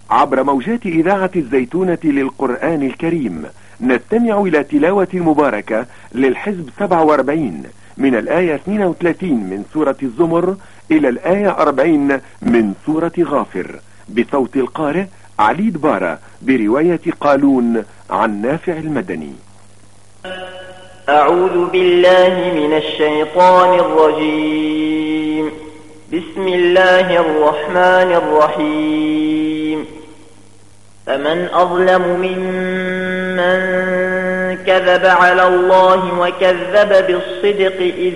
عبر موجات إذاعة الزيتونة للقرآن الكريم نستمع إلى تلاوة مباركة للحزب 47 من الآية 32 من سورة الزمر إلى الآية 40 من سورة غافر بصوت القارئ علي دبارة برواية قالون عن نافع المدني. أعوذ بالله من الشيطان الرجيم. بسم الله الرحمن الرحيم. فمن أظلم ممن كذب على الله وكذب بالصدق إذ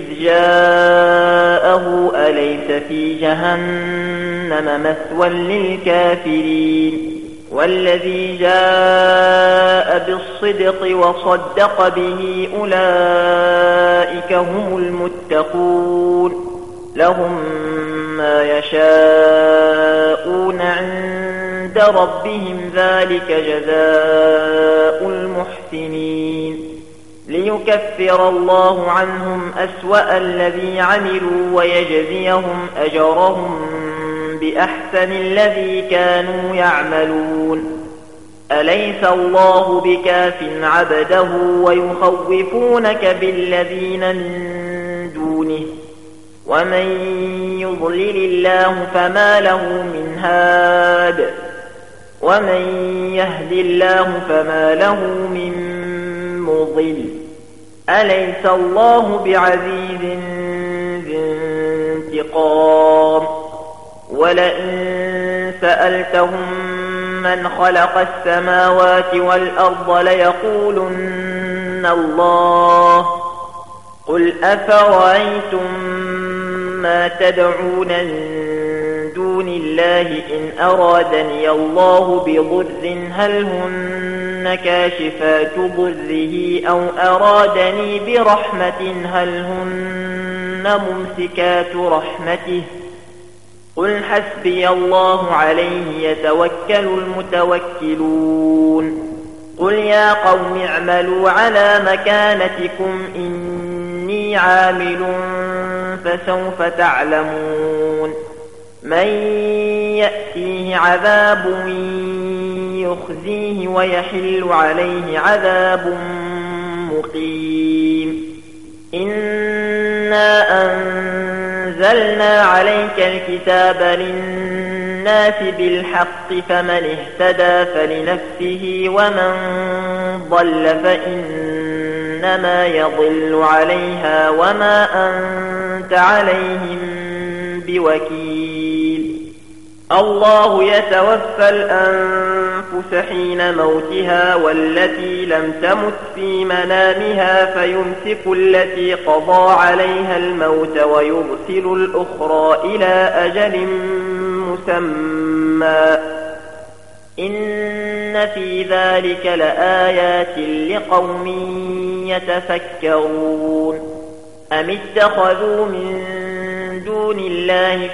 جاءه أليس في جهنم مثوى للكافرين والذي جاء بالصدق وصدق به أولئك هم المتقون لهم ما يشاءون عند ربهم ذلك جزاء المحسنين ليكفر الله عنهم أسوأ الذي عملوا ويجزيهم أجرهم بأحسن الذي كانوا يعملون أليس الله بكاف عبده ويخوفونك بالذين من دونه ومن يضلل الله فما له من هاد ومن يهد الله فما له من مضل أليس الله بعزيز ذي انتقام ولئن سألتهم من خلق السماوات والأرض ليقولن الله قل أفرأيتم ما تدعون من دون الله إن أرادني الله بضر هل هن كاشفات ضره أو أرادني برحمة هل هن ممسكات رحمته قل حسبي الله عليه يتوكل المتوكلون قل يا قوم اعملوا على مكانتكم إني عامل فسوف تعلمون من يأتيه عذاب يخزيه ويحل عليه عذاب مقيم إنا أنزلنا عليك الكتاب للناس بالحق فمن اهتدى فلنفسه ومن ضل فإنما يضل عليها وما أنت عليهم بوكيل الله يتوفى الأنفس حين موتها والتي لم تمت في منامها فيمسك التي قضى عليها الموت ويرسل الأخرى إلى أجل مسمى إن في ذلك لآيات لقوم يتفكرون أم اتخذوا من دون الله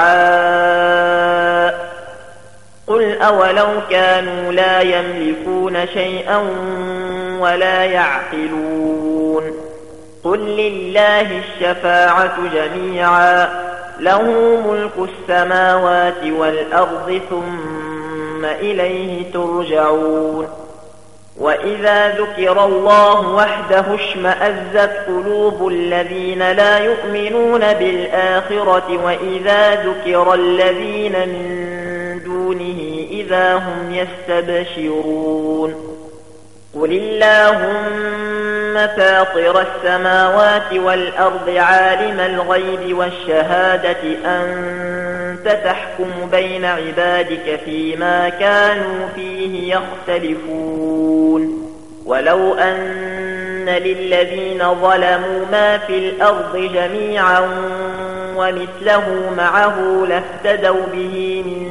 شفعاء قل أولو كانوا لا يملكون شيئا ولا يعقلون قل لله الشفاعة جميعا له ملك السماوات والأرض ثم إليه ترجعون وإذا ذكر الله وحده اشمأزت قلوب الذين لا يؤمنون بالآخرة وإذا ذكر الذين من دونه إذا هم يستبشرون قل اللهم فاطر السماوات والأرض عالم الغيب والشهادة أنت تحكم بين عبادك فيما كانوا فيه يختلفون ولو أن للذين ظلموا ما في الأرض جميعا ومثله معه لافتدوا به من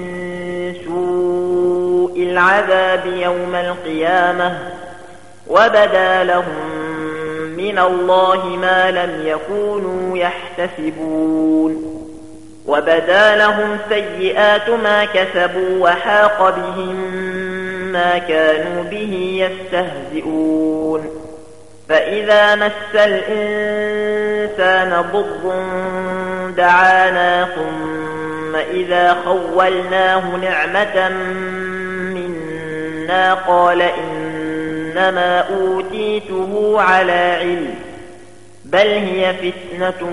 سوء العذاب يوم القيامة وبدا لهم من الله ما لم يكونوا يحتسبون وبدا لهم سيئات ما كسبوا وحاق بهم ما كانوا به يستهزئون فإذا مس الإنسان ضر دعانا ثم إذا خولناه نعمة قال إنما أوتيته على علم بل هي فتنة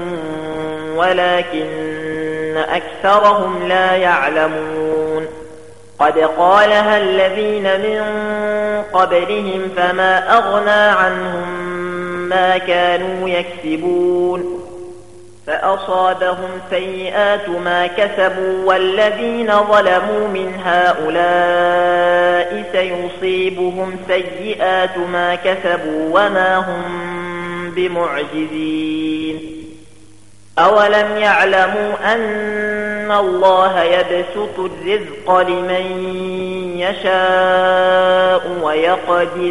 ولكن أكثرهم لا يعلمون قد قالها الذين من قبلهم فما أغنى عنهم ما كانوا يكسبون فأصابهم سيئات ما كسبوا والذين ظلموا من هؤلاء سيصيبهم سيئات ما كسبوا وما هم بمعجزين أولم يعلموا أن الله يبسط الرزق لمن يشاء ويقدر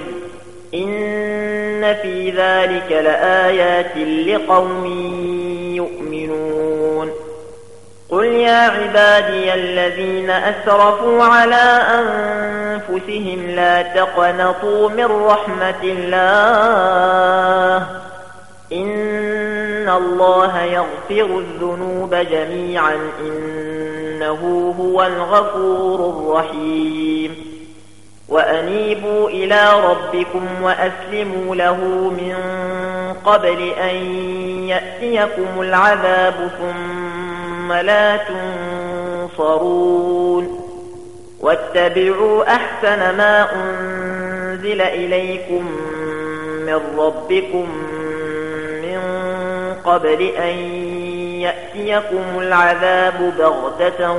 إن في ذلك لآيات لقوم يؤمنون قل يا عبادي الذين أسرفوا على أنفسهم لا تقنطوا من رحمة الله إن الله يغفر الذنوب جميعا إنه هو الغفور الرحيم وأنيبوا إلى ربكم وأسلموا له من قبل أن يأتيكم العذاب ثم لا تنصرون واتبعوا أحسن ما أنزل إليكم من ربكم من قبل أن يأتيكم العذاب بغتة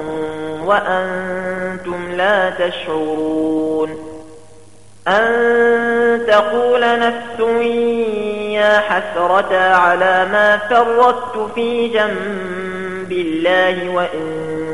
وأنتم لا تشعرون أن تقول نفس يا حسرة على ما فرطت في جنب الله وإن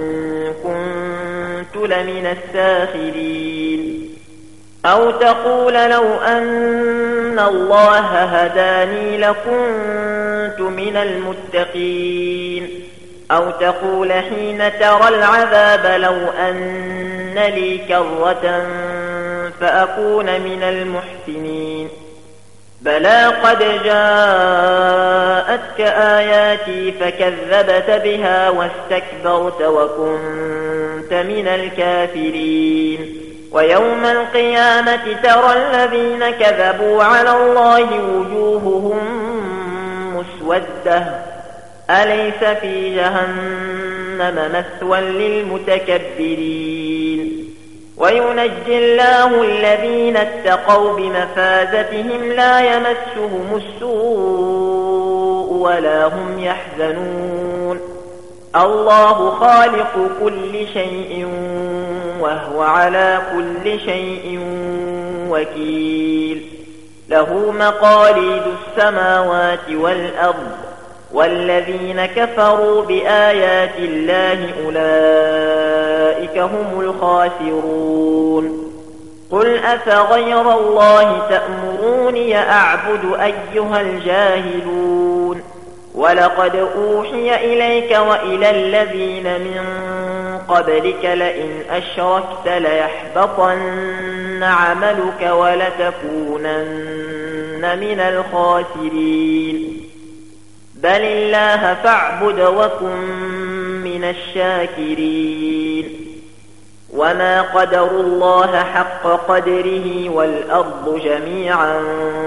كنت لمن الساخرين أو تقول لو أن الله هداني لكنت من المتقين أو تقول حين ترى العذاب لو أن لي كرة فأكون من المحسنين بلى قد جاءتك آياتي فكذبت بها واستكبرت وكنت من الكافرين ويوم القيامة ترى الذين كذبوا على الله وجوههم مسودة أليس في جهنم مثوى للمتكبرين وينجي الله الذين اتقوا بمفازتهم لا يمسهم السوء ولا هم يحزنون الله خالق كل شيء وهو على كل شيء وكيل له مقاليد السماوات والأرض والذين كفروا بآيات الله أولئك هم الخاسرون قل أفغير الله تأمروني أعبد أيها الجاهلون ولقد أوحي إليك وإلى الذين من قبلك لئن أشركت ليحبطن عملك ولتكونن من الخاسرين بل الله فاعبد وكن من الشاكرين وما قدروا الله حق قدره والأرض جميعا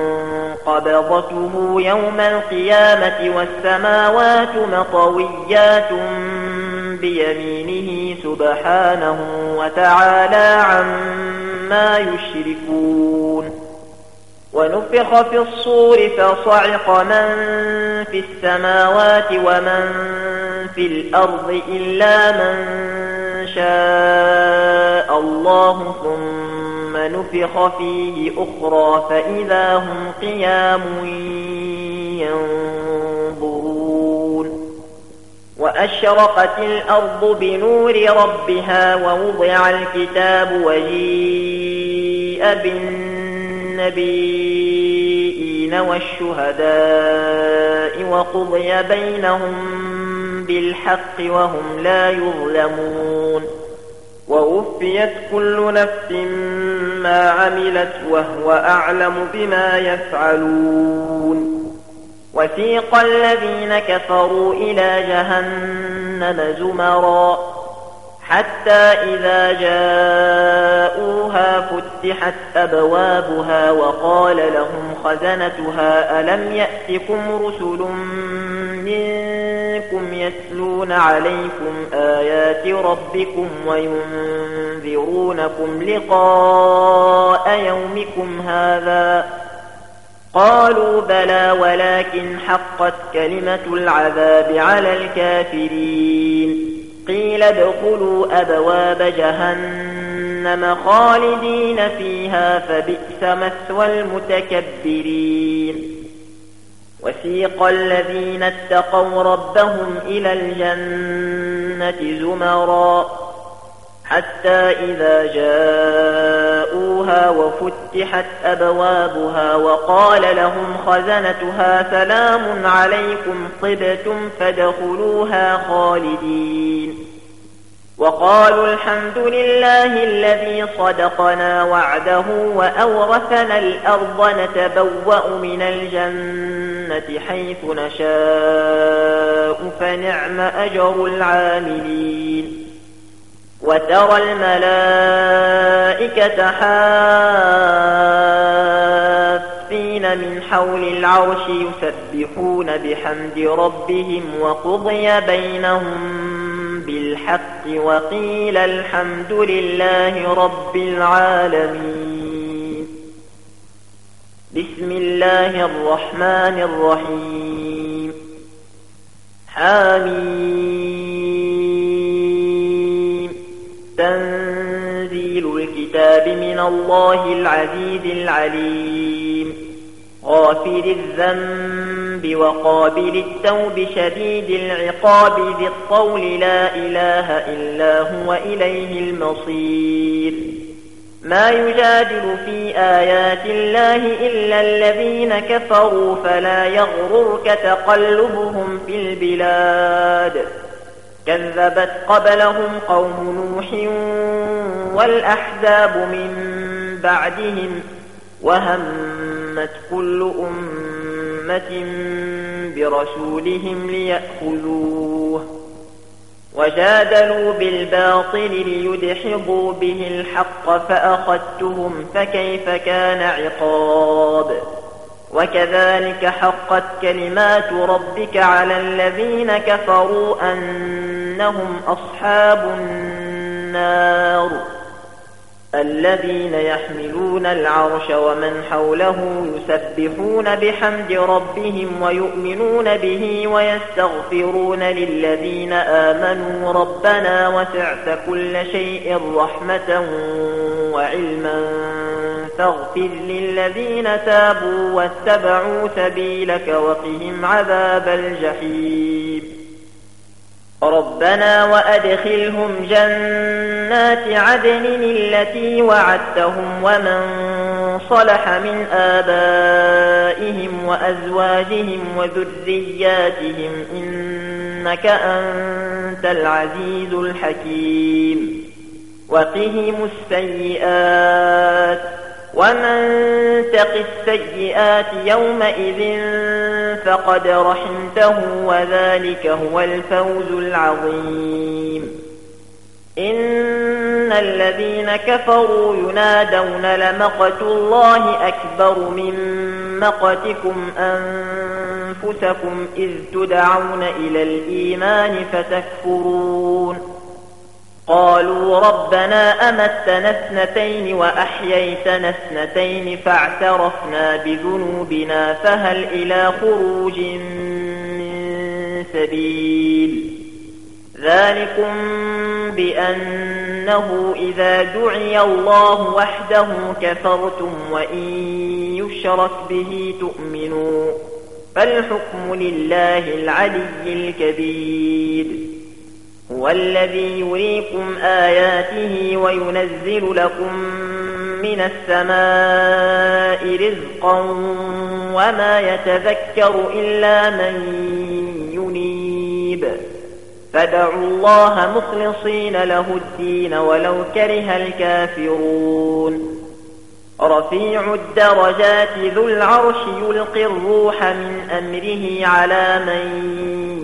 قبضته يوم القيامة والسماوات مطويات بيمينه سبحانه وتعالى عما يشركون ونفخ في الصور فصعق من في السماوات ومن في الأرض إلا من شاء الله ثم نفخ فيه أخرى فإذا هم قيام ينظرون وأشرقت الأرض بنور ربها ووضع الكتاب وجيء بالنبيين والشهداء وقضي بينهم بالحق وهم لا يظلمون ووفيت كل نفس ما عملت وهو أعلم بما يفعلون وسيق الذين كفروا إلى جهنم زمرا حتى إذا جاءوها وفتحت أبوابها وقال لهم خزنتها ألم يأتكم رسل منكم يتلون عليكم آيات ربكم وينذرونكم لقاء يومكم هذا؟ قالوا بلى ولكن حقت كلمة العذاب على الكافرين. قيل ادخلوا أبواب جهنم خالدين فيها فبئس مثوى المتكبرين. وسيق الذين اتقوا ربهم إلى الجنة زمرا حتى إذا جاءوها وفتحت أبوابها وقال لهم خزنتها سلام عليكم طبتم فادخلوها خالدين. وقالوا الحمد لله الذي صدقنا وعده وأورثنا الأرض نتبوأ من الجنة حيث نشاء فنعم أجر العاملين. وترى الملائكة حافين من حول العرش يسبحون بحمد ربهم وقضي بينهم بالحق وقيل الحمد لله رب العالمين. بسم الله الرحمن الرحيم. حميم. تنزيل الكتاب من الله العزيز العليم. غافر الذنب وقابل التوب شديد العقاب ذي الطول لا إله إلا هو إليه المصير. ما يجادل في آيات الله إلا الذين كفروا فلا يغررك تقلبهم في البلاد. كذبت قبلهم قوم نوح والأحزاب من بعدهم وهمت كل أمة برسولهم ليأخذوه وجادلوا بالباطل ليدحضوا به الحق فأخذتهم فكيف كان عقاب. وكذلك حقت كلمات ربك على الذين كفروا أنهم أصحاب النار الذين يحملون العرش ومن حوله يسبحون بحمد ربهم ويؤمنون به ويستغفرون للذين آمنوا ربنا وسعت كل شيء رحمة وعلما فاغفر للذين تابوا واتبعوا سبيلك وقهم عذاب الجحيم. ربنا وأدخلهم جنات عدن التي وعدتهم ومن صلح من آبائهم وأزواجهم وذرياتهم إنك أنت العزيز الحكيم. وقهم السيئات ومن تق السيئات يومئذ فقد رحمته وذلك هو الفوز العظيم. إن الذين كفروا ينادون لمقت الله أكبر من مقتكم أنفسكم إذ تدعون إلى الإيمان فتكفرون. قالوا ربنا أمتنا اثنتين وأحييتنا اثنتين فاعترفنا بذنوبنا فهل إلى خروج من سبيل. ذلكم بأنه إذا دعي الله وحده كفرتم وإن يشرك به تؤمنوا فالحكم لله العلي الكبير. هو الذي يريكم آياته وينزل لكم من السماء رزقا وما يتذكر إلا من ينيب. فادعوا الله مخلصين له الدين ولو كره الكافرون. رفيع الدرجات ذو العرش يلقي الروح من أمره على من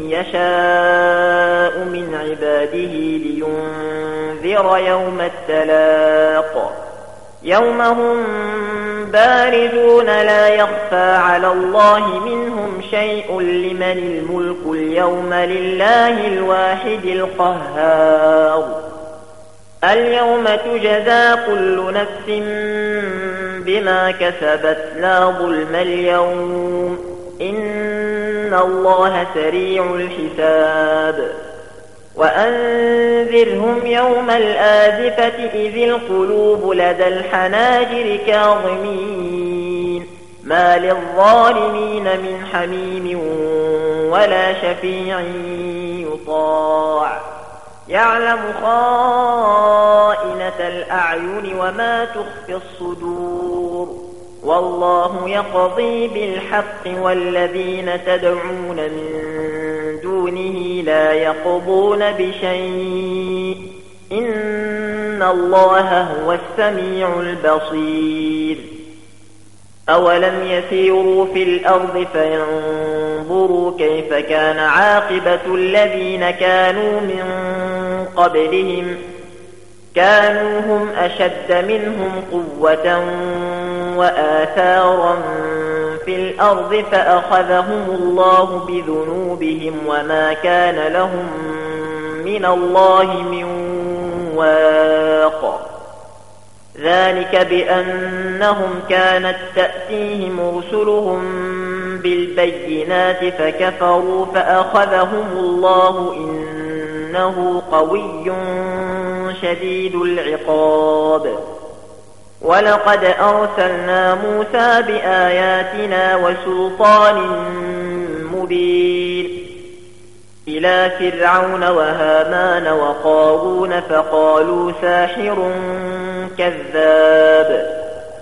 يشاء من عباده لينذر يوم التلاق. يوم هم بارزون لا يخفى على الله منهم شيء لمن الملك اليوم لله الواحد القهار اليوم تجزى كل نفس بما كسبت لا ظلم اليوم إن الله سريع الحساب وأنذرهم يوم الآزفة إذ القلوب لدى الحناجر كاظمين ما للظالمين من حميم ولا شفيع يطاع يعلم خائنة الأعين وما تخفي الصدور والله يقضي بالحق والذين تدعون من دونه لا يقضون بشيء إن الله هو السميع البصير أولم يسيروا في الأرض فينظروا كيف كان عاقبة الذين كانوا من قبلهم كانوا هم أشد منهم قوة وآثارا في الأرض فأخذهم الله بذنوبهم وما كان لهم من الله من واق ذلك بأنهم كانت تأتيهم رسلهم بالبينات فكفروا فأخذهم الله إنه قوي شديد العقاب ولقد أرسلنا موسى بآياتنا وسلطان مبين إلى فرعون وهامان وقارون فقالوا ساحر كذاب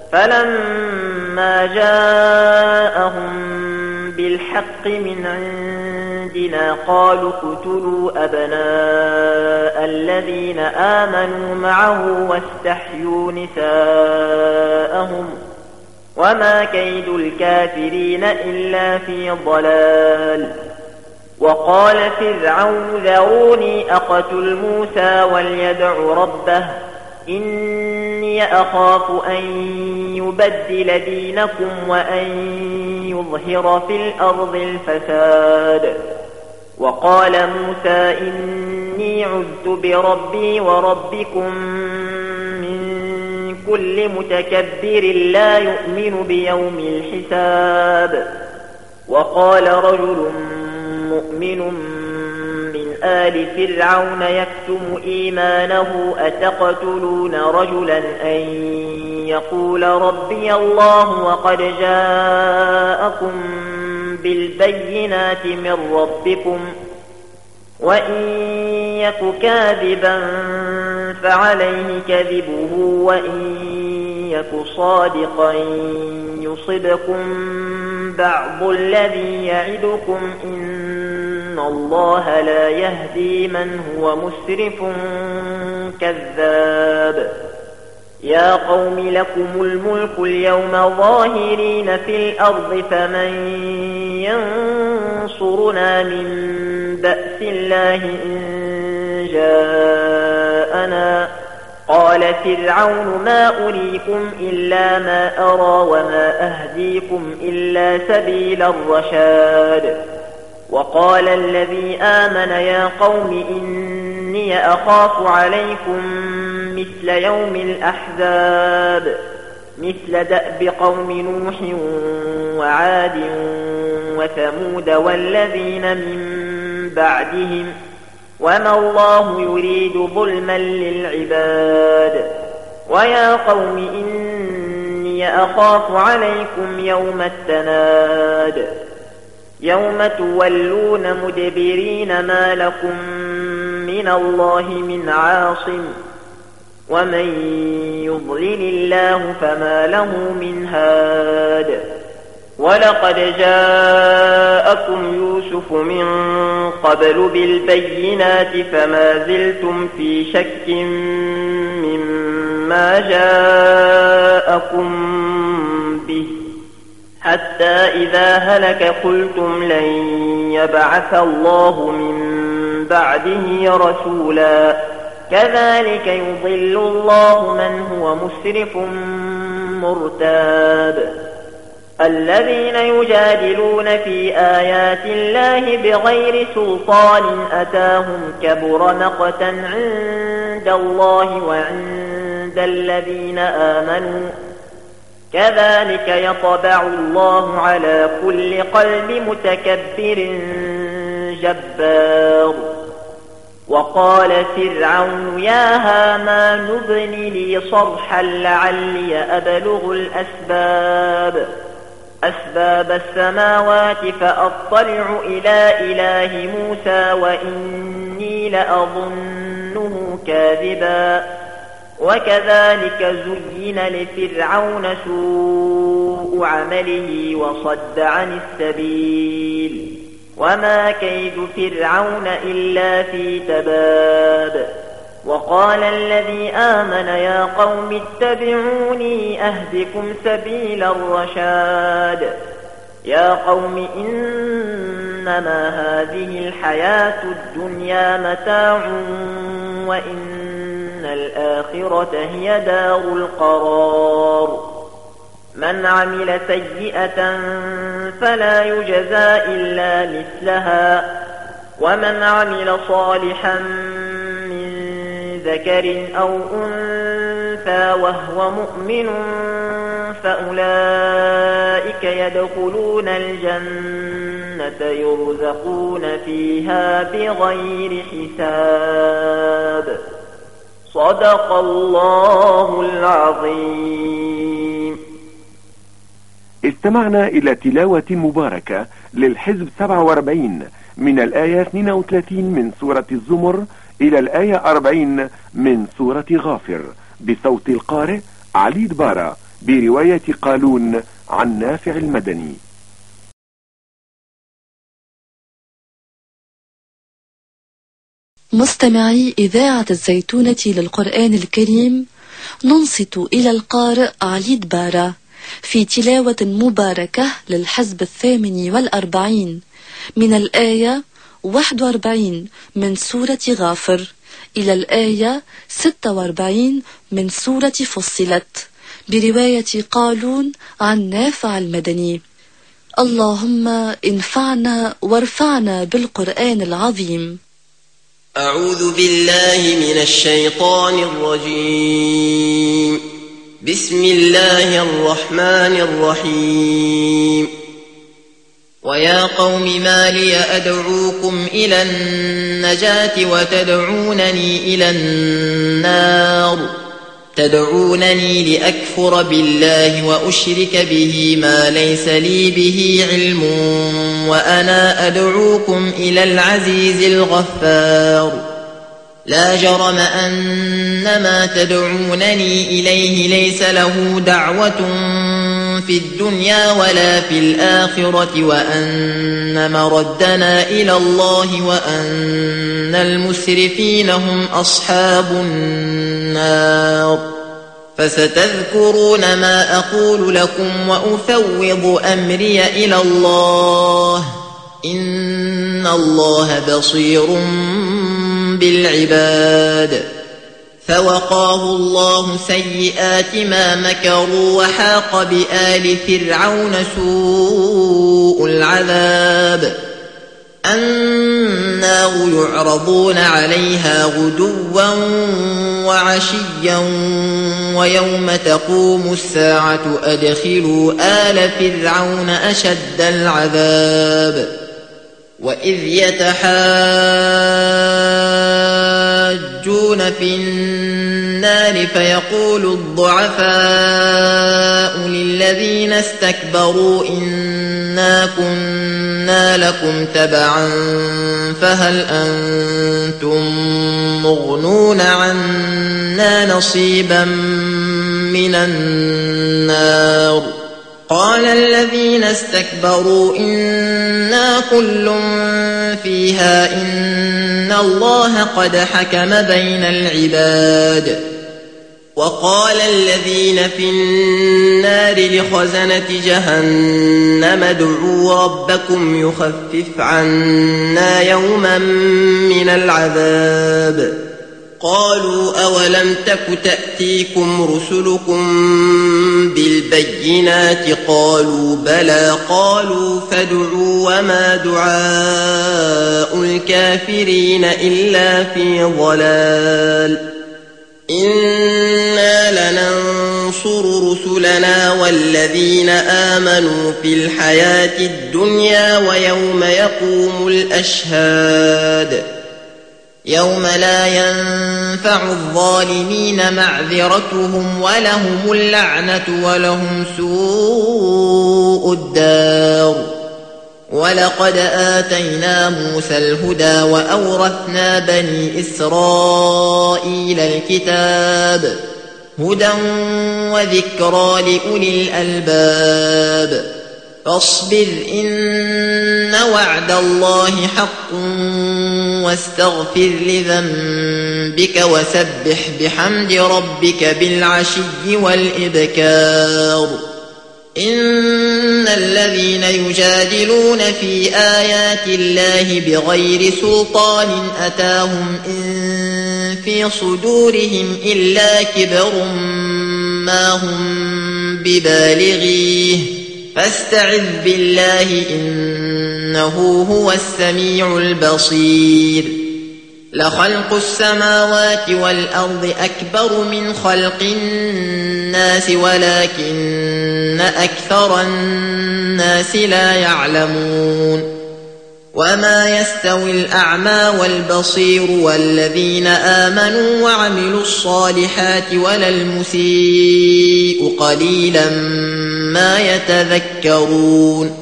فلما جاءهم بالحق من عندنا قالوا اقتلوا أبناء الذين آمنوا معه واستحيوا نساءهم وما كيد الكافرين إلا في ضلال وقال فرعون ذروني أقتل موسى وليدع ربه إني أخاف أن يبدل دينكم وأن يظهر في الأرض الفساد وقال موسى إني عذت بربي وربكم من كل متكبر لا يؤمن بيوم الحساب وقال رجل مؤمن من آل فرعون يكتم إيمانه أتقتلون رجلا أن يقول ربي الله وقد جاءكم بالبينات من ربكم وإن يك كاذبا فعليه كذبه وإن يك صادقا يصبكم بعض الذي يعدكم إن الله لا يهدي من هو مسرف كذاب يا قوم لكم الملك اليوم ظاهرين في الأرض فمن ينصرنا من بأس الله إن جاءنا قال فرعون ما أريكم إلا ما أرى وما أهديكم إلا سبيل الرشاد وقال الذي آمن يا قوم إني أخاف عليكم مثل يوم الأحزاب مثل دأب قوم نوح وعاد وثمود والذين من بعدهم وما الله يريد ظلما للعباد ويا قوم إني أخاف عليكم يوم التناد يوم تولون مدبرين ما لكم من الله من عاصم ومن يضلل الله فما له من هاد ولقد جاءكم يوسف من قبل بالبينات فما زلتم في شك مما جاءكم به حتى إذا هلك قلتم لن يبعث الله من بعده رسولا كذلك يضل الله من هو مسرف مرتاب. الذين يجادلون في آيات الله بغير سلطان أتاهم كبر مقتا عند الله وعند الذين آمنوا كذلك يطبع الله على كل قلب متكبر جبار. وقال فرعون يا هامان ابن لي صرحا لعلي أبلغ أسباب السماوات فأطلع إلى إله موسى وإني لأظنه كاذبا. وكذلك زين لفرعون سوء عمله وصد عن السبيل وما كيد فرعون إلا في تباب. وقال الذي آمن يا قوم اتبعوني أهدكم سبيل الرشاد. يا قوم إنما هذه الحياة الدنيا متاع وإن الآخرة هي دار القرار. من عمل سيئة فلا يجزى إلا مثلها ومن عمل صالحا ذكر أو أنثى وهو مؤمن فأولئك يدخلون الجنة يرزقون فيها بغير حساب. صدق الله العظيم. استمعنا إلى تلاوة مباركة للحزب 47 من الآية 32 من سورة الزمر إلى الآية 40 من سورة غافر بصوت القارئ علي دبارة برواية قالون عن نافع المدني. مستمعي إذاعة الزيتونة للقرآن الكريم، ننصت إلى القارئ علي دبارة في تلاوة مباركة للحزب 48 من الآية 41 من سورة غافر إلى الآية 46 من سورة فصلت برواية قالون عن نافع المدني. اللهم انفعنا وارفعنا بالقرآن العظيم. أعوذ بالله من الشيطان الرجيم. بسم الله الرحمن الرحيم. ويا قوم ما لي أدعوكم إلى النجاة وتدعونني إلى النار تدعونني لأكفر بالله وأشرك به ما ليس لي به علم وأنا أدعوكم إلى العزيز الغفار. لا جرم أن ما تدعونني إليه ليس له دعوة في الدنيا ولا في الآخرة وأن مردنا إلى الله وأن المسرفين هم أصحاب النار. فستذكرون ما أقول لكم وأفوض أمري إلى الله إن الله بصير بالعباد. فوقاه الله سيئات ما مكروا وحاق بآل فرعون سوء العذاب. النار يعرضون عليها غدوا وعشيا ويوم تقوم الساعة أدخلوا آل فرعون أشد العذاب. وإذ يتحاجون في النار فيقول الضعفاء للذين استكبروا إنا كنا لكم تبعا فهل أنتم مغنون عنا نصيبا من النار. قال الذين استكبروا إنا كل فيها إن الله قد حكم بين العباد. وقال الذين في النار لخزنة جهنم ادعوا ربكم يخفف عنا يوما من العذاب. قالوا أولم تك تأتيكم رسلكم بالبينات قالوا بلى قالوا فادعوا وما دعاء الكافرين إلا في ضلال إنا لننصر رسلنا والذين آمنوا في الحياة الدنيا ويوم يقوم الأشهاد يوم لا ينفع الظالمين معذرتهم ولهم اللعنة ولهم سوء الدار ولقد آتينا موسى الهدى وأورثنا بني إسرائيل الكتاب هدى وذكرى لأولي الألباب فاصبر إن وعد الله حق واستغفر لذنبك وسبح بحمد ربك بالعشي والإبكار إن الذين يجادلون في آيات الله بغير سلطان أتاهم إن في صدورهم إلا كبر ما هم ببالغيه فاستعذ بالله إنه هو السميع البصير لخلق السماوات والأرض أكبر من خلق الناس ولكن أكثر الناس لا يعلمون وما يستوي الأعمى والبصير والذين آمنوا وعملوا الصالحات ولا المسيء قليلا ما يتذكرون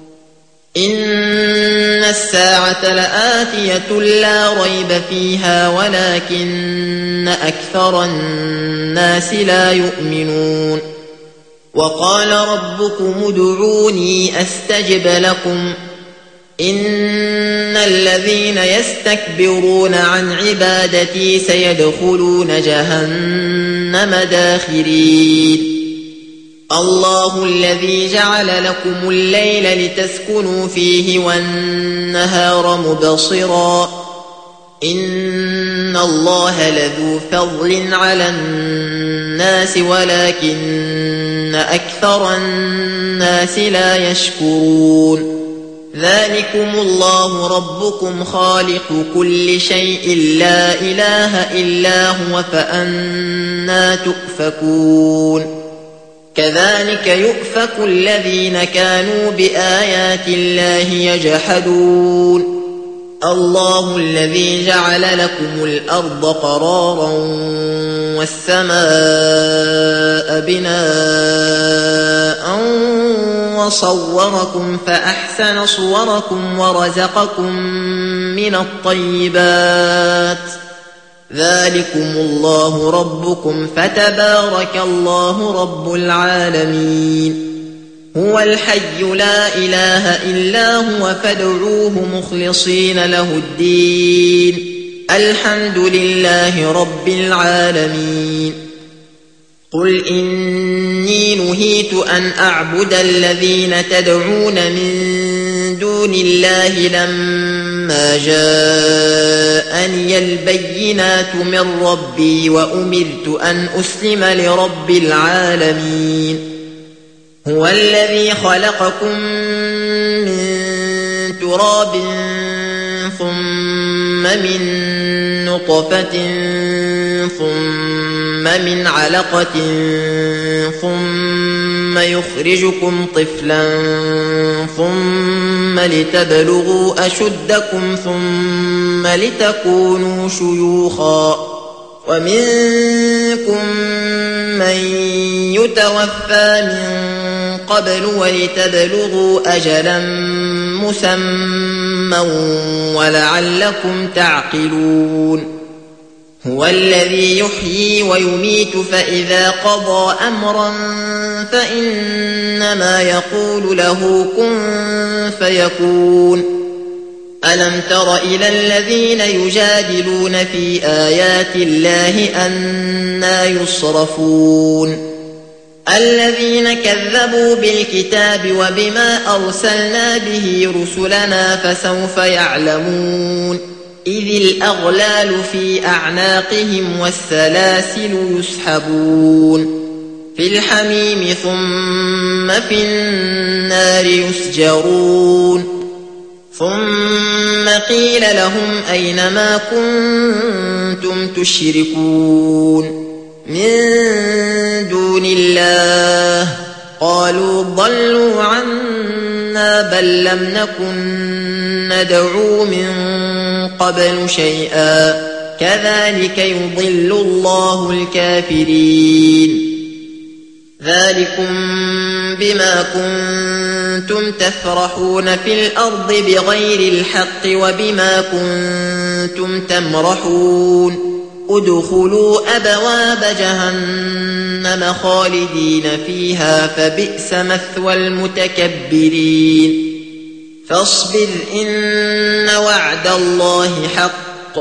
إن الساعة لآتية لا ريب فيها ولكن أكثر الناس لا يؤمنون وقال ربكم ادعوني أستجب لكم إن الذين يستكبرون عن عبادتي سيدخلون جهنم داخرين الله الذي جعل لكم الليل لتسكنوا فيه والنهار مبصرا إن الله لذو فضل على الناس ولكن أكثر الناس لا يشكرون ذلكم الله ربكم خالق كل شيء لا إله إلا هو فأنى تؤفكون كذلك يؤفك الذين كانوا بآيات الله يجحدون الله الذي جعل لكم الأرض قرارا والسماء بناء وصوركم فأحسن صوركم ورزقكم من الطيبات ذلكم الله ربكم فتبارك الله رب العالمين هو الحي لا إله إلا هو فادعوه مخلصين له الدين الحمد لله رب العالمين قل إني نهيت أن أعبد الذين تدعون من دون الله لما جاءني البينات من ربي وأمرت أن أسلم لرب العالمين هو الذي خلقكم من تراب ثم من نطفة ثم من علقة ثم يخرجكم طفلا ثم لتبلغوا أشدكم ثم لتكونوا شيوخا ومنكم من يتوفى من قبل ولتبلغوا أجلا مسمى ولعلكم تعقلون هو الذي يحيي ويميت فإذا قضى أمرا فإنما يقول له كن فيكون ألم تر إلى الذين يجادلون في آيات الله أنى يصرفون الذين كذبوا بالكتاب وبما أرسلنا به رسلنا فسوف يعلمون إذ الأغلال في أعناقهم والسلاسل يسحبون في الحميم ثم في النار يسجرون ثم قيل لهم أين ما كنتم تشركون من دون الله قالوا ضلوا عنا بل لم نكن ندعو من قبل شيئا كذلك يضل الله الكافرين ذلكم بما كنتم تفرحون في الأرض بغير الحق وبما كنتم تمرحون ادخلوا أبواب جهنم خالدين فيها فبئس مثوى المتكبرين فاصبر إن وعد الله حق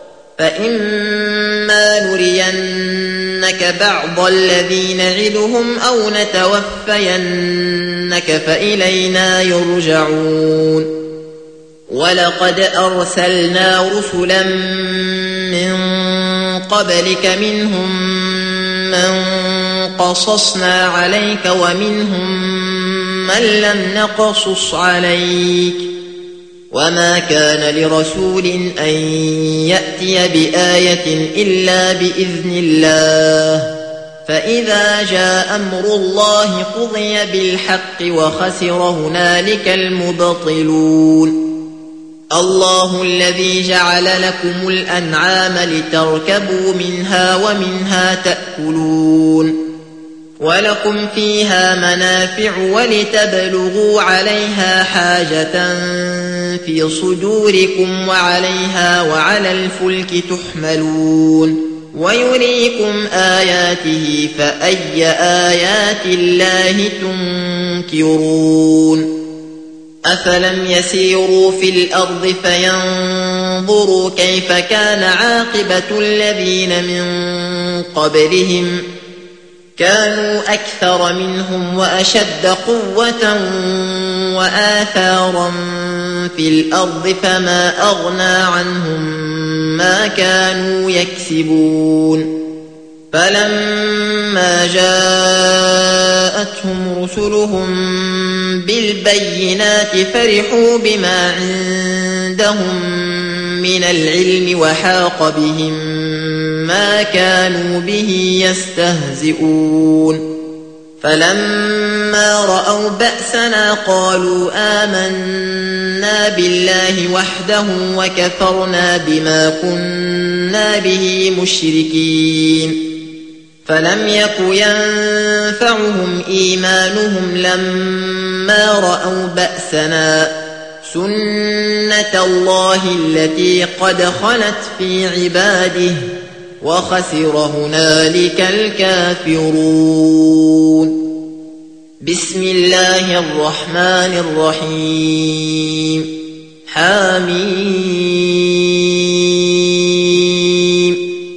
فإما نرينك بعض الذي نعدهم أو نتوفينك فإلينا يرجعون ولقد أرسلنا رسلا من قبلك منهم من قصصنا عليك ومنهم من لم نقصص عليك وما كان لرسول أن يأتي بآية إلا بإذن الله فإذا جاء أمر الله قضي بالحق وخسر هنالك المبطلون الله الذي جعل لكم الأنعام لتركبوا منها ومنها تأكلون ولكم فيها منافع ولتبلغوا عليها حاجة في صدوركم وعليها وعلى الفلك تحملون ويريكم آياته فأي آيات الله تنكرون أفلم يسيروا في الأرض فينظروا كيف كان عاقبة الذين من قبلهم كانوا أكثر منهم وأشد قوة وآثارا في الأرض فما أغنى عنهم ما كانوا يكسبون فلما جاءتهم رسلهم بالبينات فرحوا بما عندهم من العلم وحاق بهم ما كانوا به يستهزئون فلما رأوا بأسنا قالوا آمنا بالله وحده وكفرنا بما كنا به مشركين فلم يك ينفعهم إيمانهم لما رأوا بأسنا سنة الله التي قد خلت في عباده وخسر هنالك الكافرون بسم الله الرحمن الرحيم حميم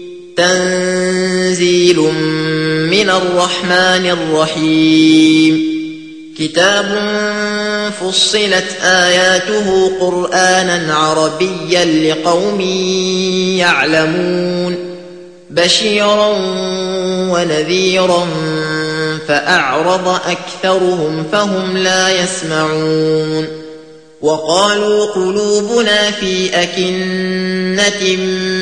تنزيل من الرحمن الرحيم كتاب فصلت آياته قرآنا عربيا لقوم يعلمون بشيرا ونذيرا فأعرض أكثرهم فهم لا يسمعون وقالوا قلوبنا في أكنة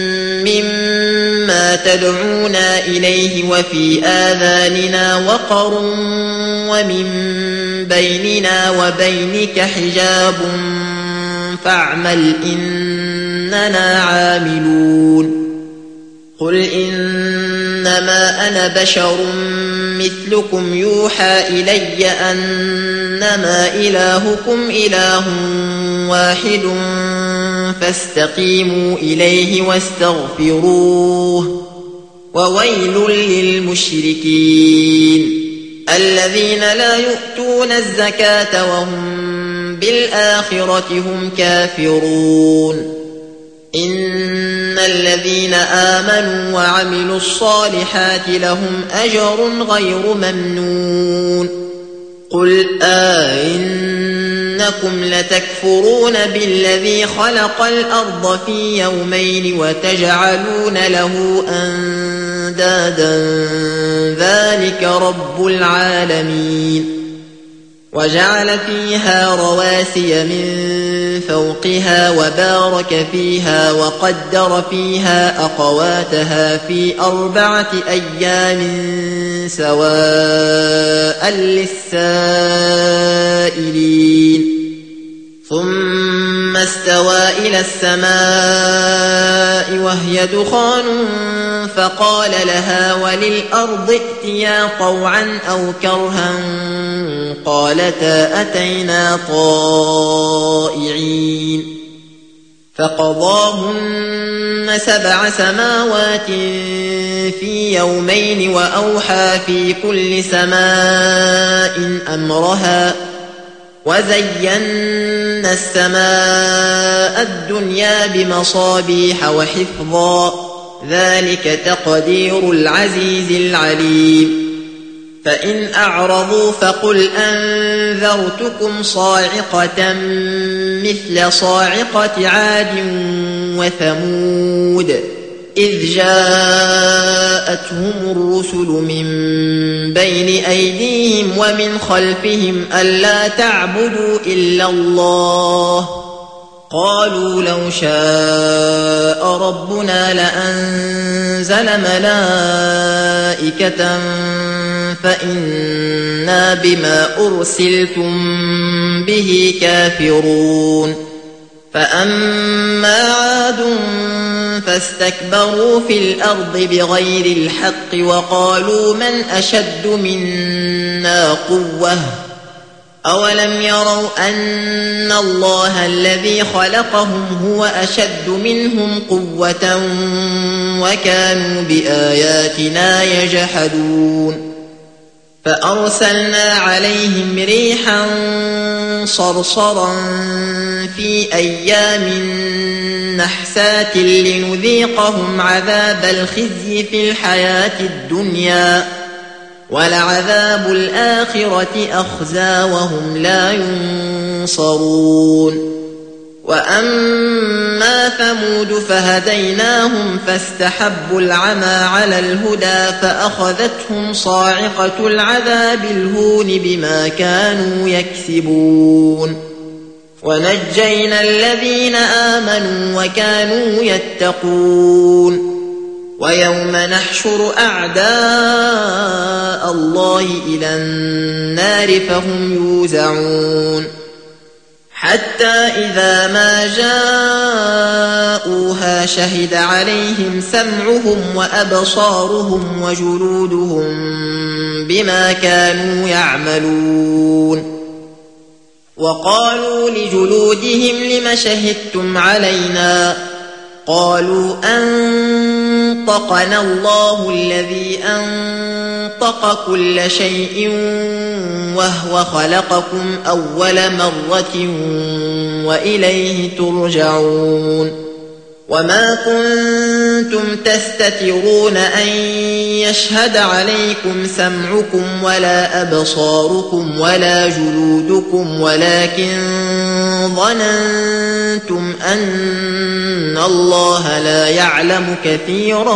مما تدعونا إليه وفي آذاننا وقر ومن بيننا وبينك حجاب فاعمل إننا عاملون قل إنما أنا بشر مثلكم يوحى إلي أنما إلهكم إله واحد فاستقيموا إليه واستغفروه وويل للمشركين الذين لا يؤتون الزكاة وهم بالآخرة هم كافرون إن الذين آمنوا وعملوا الصالحات لهم أجر غير ممنون قل إن إنكم لتكفرون بالذي خلق الأرض في يومين وتجعلون له أندادا ذلك رب العالمين وجعل فيها رواسي من فوقها وبارك فيها وقدر فيها أقواتها في 4 أيام سواء للسائلين ثم استوى إلى السماء وهي دخان فقال لها وللأرض ائتيا طوعا أو كرها قالتا أتينا طائعين فقضاهن 7 سماوات في يومين وأوحى في كل سماء أمرها وزينا السماء الدنيا بمصابيح وحفظا ذلك تقدير العزيز العليم فإن أعرضوا فقل أنذرتكم صاعقة مثل صاعقة عاد وثمود إذ جاءتهم الرسل من بين أيديهم ومن خلفهم ألا تعبدوا إلا الله قالوا لو شاء ربنا لأنزل ملائكة فإنا بما أرسلتم به كافرون فأما عاد فاستكبروا في الأرض بغير الحق وقالوا من أشد منا قوة أولم يروا أن الله الذي خلقهم هو أشد منهم قوة وكانوا بآياتنا يجحدون فأرسلنا عليهم ريحا صرصرا في أيام نحسات لنذيقهم عذاب الخزي في الحياة الدنيا ولعذاب الآخرة أخزى وهم لا ينصرون وأما ثمود فهديناهم فاستحبوا العمى على الهدى فأخذتهم صاعقة العذاب الهون بما كانوا يكسبون ونجينا الذين آمنوا وكانوا يتقون ويوم نحشر أعداء الله إلى النار فهم يوزعون حتى إذا ما جاءوها شهد عليهم سمعهم وأبصارهم وجلودهم بما كانوا يعملون وقالوا لجلودهم لم شهدتم علينا قالوا أنطقنا الله الذي أنطق كل شيء وهو خلقكم أول مرة وإليه ترجعون وما كنتم تستترون أن يشهد عليكم سمعكم ولا أبصاركم ولا جلودكم ولكن ظننتم أن الله لا يعلم كثيرا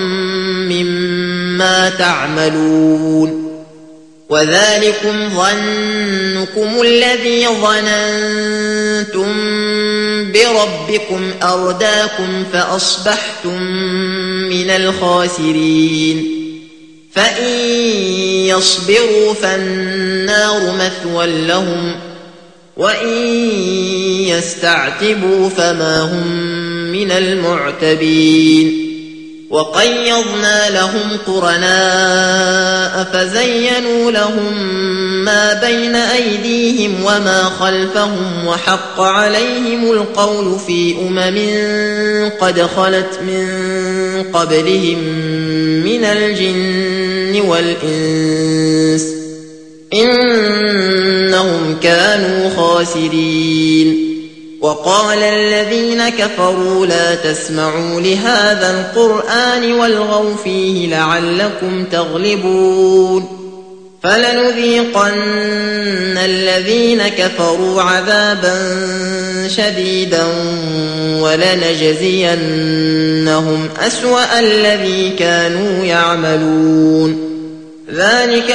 مما تعملون وذلكم ظنكم الذي ظننتم بربكم أرداكم فأصبحتم من الخاسرين فإن يصبروا فالنار مثوى لهم وإن يستعتبوا فما هم من المعتبين وقيضنا لهم قرناء فزينوا لهم ما بين أيديهم وما خلفهم وحق عليهم القول في قد خلت من قبلهم من الجن والإنس إنهم كانوا خاسرين وقال الذين كفروا لا تسمعوا لهذا القرآن والغوا فيه لعلكم تغلبون فلنذيقن الذين كفروا عذابا شديدا ولنجزينهم أسوأ الذي كانوا يعملون ذلك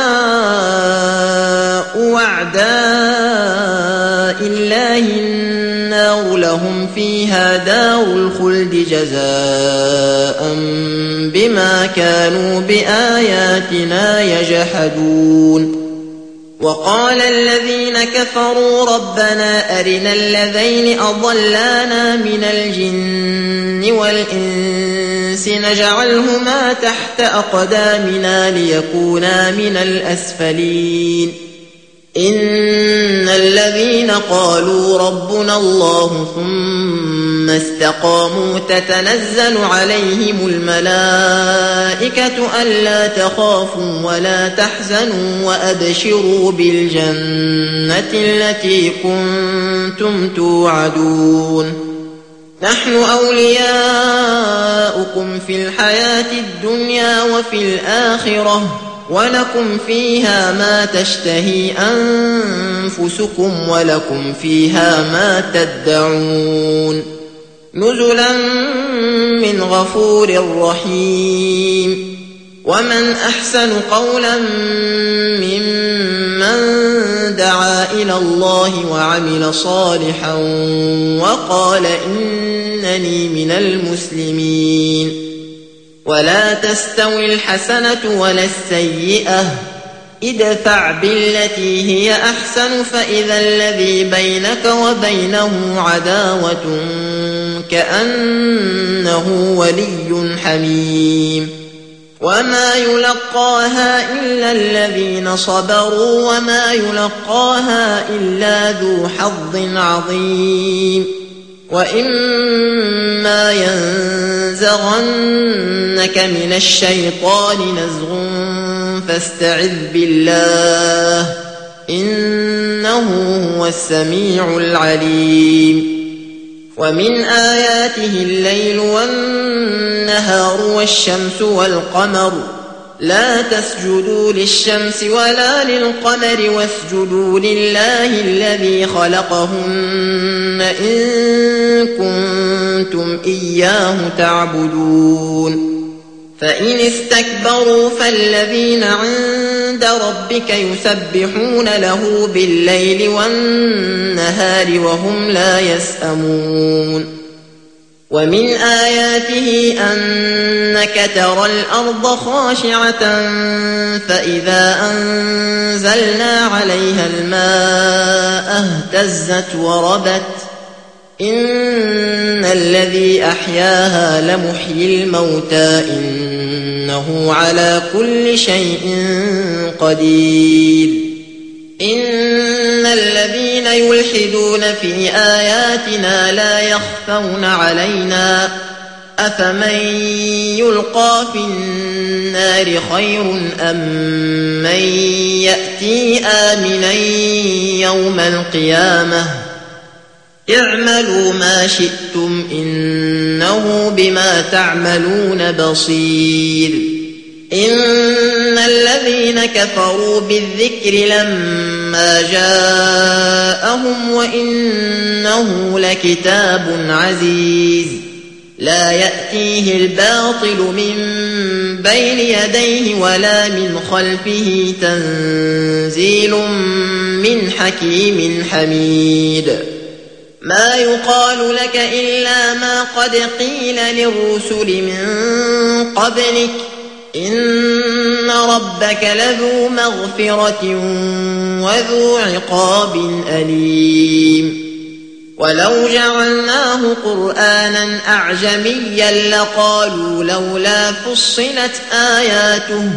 جزاء أعداء الله النار لهم فيها دار الخلد جزاء بما كانوا بآياتنا يجحدون وقال الذين كفروا ربنا أرنا الذين أضلانا من الجن والإنس نجعلهما تحت أقدامنا ليكونا من الأسفلين إن الذين قالوا ربنا الله ثم استقاموا تتنزل عليهم الملائكة ألا تخافوا ولا تحزنوا وأبشروا بالجنة التي كنتم توعدون نحن أولياؤكم في الحياة الدنيا وفي الآخرة ولكم فيها ما تشتهي أنفسكم ولكم فيها ما تدعون نزلا من غفور رحيم ومن أحسن قولا ممن دعا إلى الله وعمل صالحا وقال إنني من المسلمين ولا تستوي الحسنة ولا السيئة ادفع بالتي هي أحسن فإذا الذي بينك وبينه عداوة كأنه ولي حميم وما يلقاها إلا الذين صبروا وما يلقاها إلا ذو حظ عظيم وإما ينزغنك من الشيطان نزغ فاستعذ بالله إنه هو السميع العليم ومن آياته الليل والنهار والشمس والقمر لا تسجدوا للشمس ولا للقمر واسجدوا لله الذي خلقهن إن كنتم إياه تعبدون فإن استكبروا فالذين عند ربك يسبحون له بالليل والنهار وهم لا يسأمون ومن آياته أنك ترى الأرض خاشعة فإذا أنزلنا عليها الماء اهتزت وربت إن الذي أحياها لمحيي الموتى إنه على كل شيء قدير إن الذين يلحدون في آياتنا لا يخفون علينا أفمن يلقى في النار خير أم من يأتي آمنا يوم القيامة اعملوا ما شئتم إنه بما تعملون بصير إن الذين كفروا بالذكر لما جاءهم وإنه لكتاب عزيز لا يأتيه الباطل من بين يديه ولا من خلفه تنزيل من حكيم حميد ما يقال لك إلا ما قد قيل للرسل من قبلك إن ربك لذو مغفرة وذو عقاب أليم ولو جعلناه قرآنا أعجميا لقالوا لولا فصلت آياته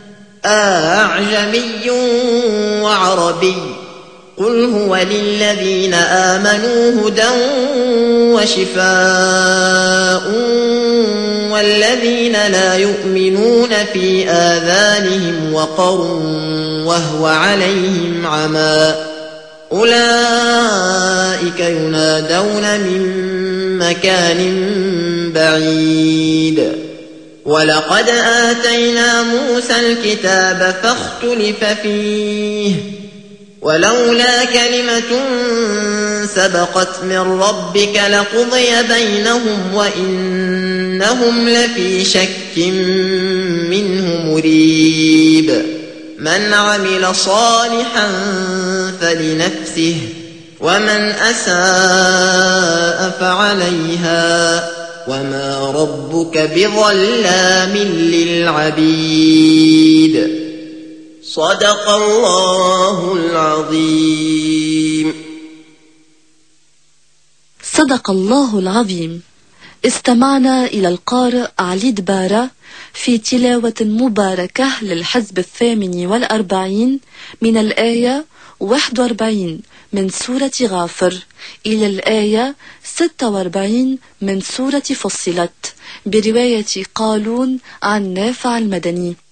أعجمي وعربي قل هو للذين آمنوا هدى وشفاء والذين لا يؤمنون في آذانهم وقر وهو عليهم عمى أولئك ينادون من مكان بعيد ولقد آتينا موسى الكتاب فاختلف فيه ولولا كلمة سبقت من ربك لقضي بينهم وإنهم لفي شك منه مريب من عمل صالحا فلنفسه ومن أساء فعليها وما ربك بظلام للعبيد صدق الله العظيم. صدق الله العظيم. استمعنا إلى القارئ علي دبارة في تلاوة مباركة للحزب 48 من الآية 41 من سورة غافر إلى الآية 46 من سورة فصلت برواية قالون عن نافع المدني.